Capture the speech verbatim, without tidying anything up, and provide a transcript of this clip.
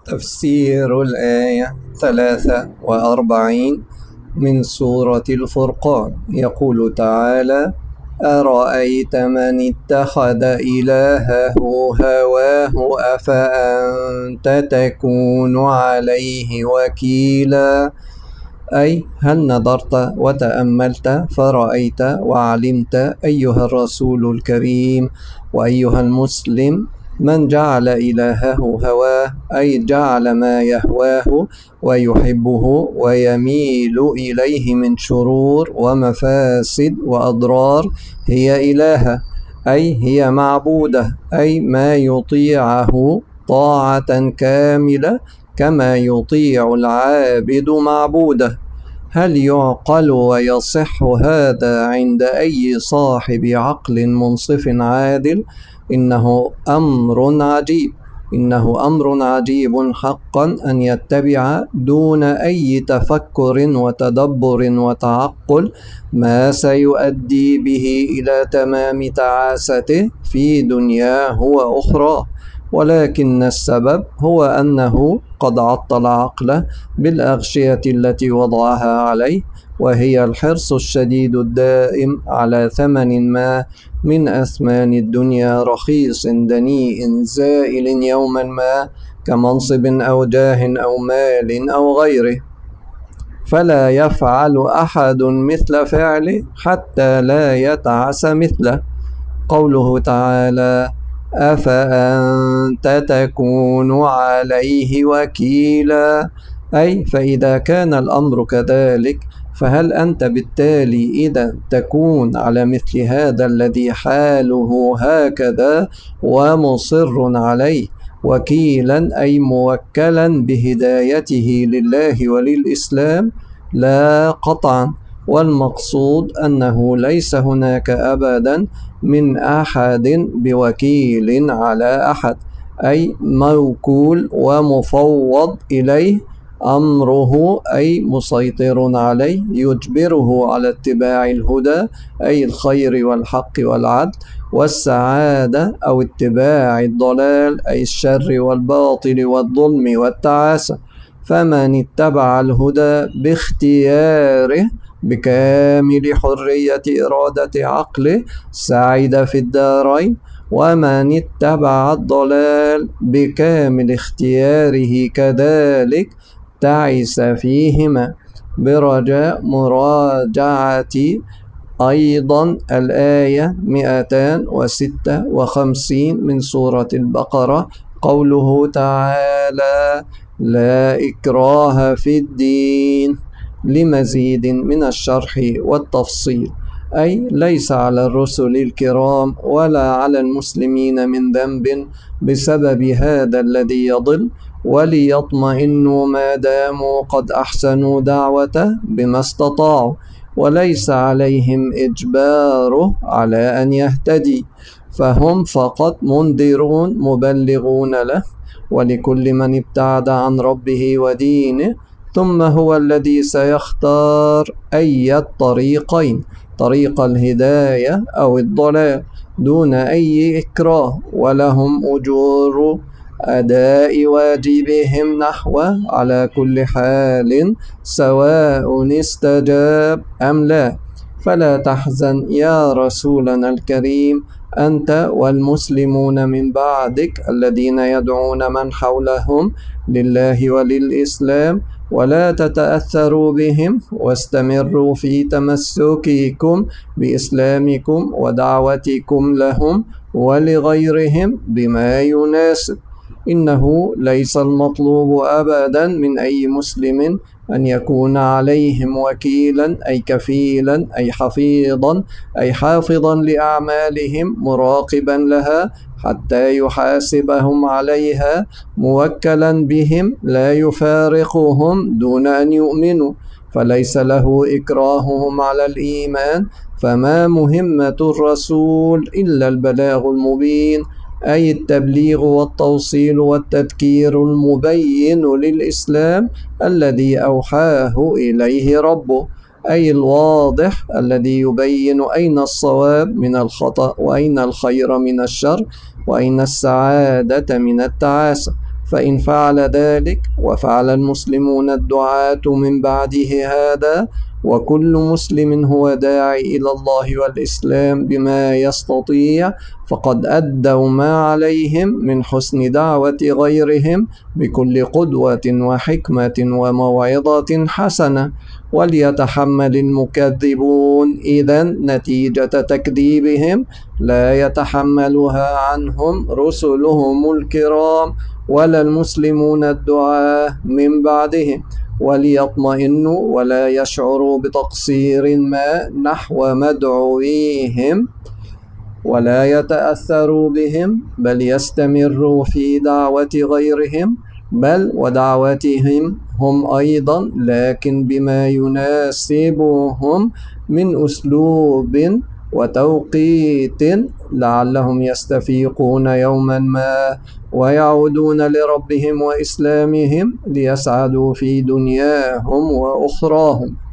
تفسير الآية ثلاثة وأربعين من سورة الفرقان. يقول تعالى: أرأيت من اتخذ إلهه هواه أفأنت تكون عليه وكيلا؟ أي هل نظرت وتأملت فرأيت وعلمت أيها الرسول الكريم وأيها المسلم من جعل إلهه هواه، أي جعل ما يهواه ويحبه ويميل إليه من شرور ومفاسد وأضرار هي إلهه، أي هي معبوده، أي ما يطيعه طاعة كاملة كما يطيع العابد معبوده. هل يعقل ويصح هذا عند أي صاحب عقل منصف عادل؟ إنه أمر عجيب، إنه أمر عجيب حقا أن يتبع دون أي تفكر وتدبر وتعقل ما سيؤدي به إلى تمام تعاسته في دنياه وأخراه، ولكن السبب هو أنه قد عطل عقله بالأغشية التي وضعها عليه، وهي الحرص الشديد الدائم على ثمن ما من أثمان الدنيا رخيص دنيء زائل يوما ما، كمنصب أو جاه أو مال أو غيره، فلا يفعل أحد مثل فعله حتى لا يتعس مثله. قوله تعالى: أفأنت تكون عليه وكيلا، أي فإذا كان الأمر كذلك فهل أنت بالتالي إذا تكون على مثل هذا الذي حاله هكذا ومصر عليه وكيلا، أي موكلا بهدايته لله وللإسلام؟ لا قطعا، والمقصود أنه ليس هناك أبدا من أحد بوكيل على أحد، أي موكول ومفوض إليه أمره، أي مسيطر عليه يجبره على اتباع الهدى، أي الخير والحق والعدل والسعادة، أو اتباع الضلال، أي الشر والباطل والظلم والتعاسة. فمن اتبع الهدى باختياره بكامل حرية إرادة عقله سعد في الدارين، ومن اتبع الضلال بكامل اختياره كذلك تعس فيهما. برجاء مراجعة أيضا الآية مئتان وستة وخمسين من سورة البقرة، قوله تعالى: لا إكراه في الدين، لمزيد من الشرح والتفصيل. أي ليس على الرسل الكرام ولا على المسلمين من ذنب بسبب هذا الذي يضل، وليطمئنوا ما داموا قد أحسنوا دعوته بما استطاعوا، وليس عليهم إجباره على أن يهتدي، فهم فقط منذرون مبلغون له. ولكل من ابتعد عن ربه ودينه ثم هو الذي سيختار أي الطريقين، طريق الهداية أو الضلال، دون أي إكراه، ولهم أجور أداء واجبهم نحوه على كل حال سواء استجاب أم لا. فلا تحزن يا رسولنا الكريم أنت والمسلمون من بعدك الذين يدعون من حولهم لله وللإسلام، ولا تتأثروا بهم، واستمروا في تمسككم بإسلامكم ودعوتكم لهم ولغيرهم بما يناسب. إنه ليس المطلوب أبدا من أي مسلم أن يكون عليهم وكيلا، أي كفيلا، أي حفيظا، أي حافظا لأعمالهم مراقبا لها حتى يحاسبهم عليها، موكلا بهم لا يفارقهم دون أن يؤمنوا، فليس له إكراههم على الإيمان. فما مهمة الرسول إلا البلاغ المبين، أي التبليغ والتوصيل والتذكير المبين للإسلام الذي أوحاه إليه ربه، أي الواضح الذي يبين أين الصواب من الخطأ، وأين الخير من الشر، وأين السعادة من التعاسة. فإن فعل ذلك وفعل المسلمون الدعاة من بعده هذا، وكل مسلم هو داعي إلى الله والإسلام بما يستطيع، فقد أدوا ما عليهم من حسن دعوة غيرهم بكل قدوة وحكمة وموعظة حسنة. وليتحمل المكذبون إذن نتيجة تكذيبهم، لا يتحملها عنهم رسلهم الكرام ولا المسلمون الدعاة من بعدهم، وليطمئنوا ولا يشعروا بتقصير ما نحو مدعويهم، ولا يتأثروا بهم، بل يستمروا في دعوة غيرهم، بل ودعوتهم هم أيضا، لكن بما يناسبهم من أسلوب وتوقيت، لعلهم يستفيقون يوما ما ويعودون لربهم وإسلامهم ليسعدوا في دنياهم وأخراهم.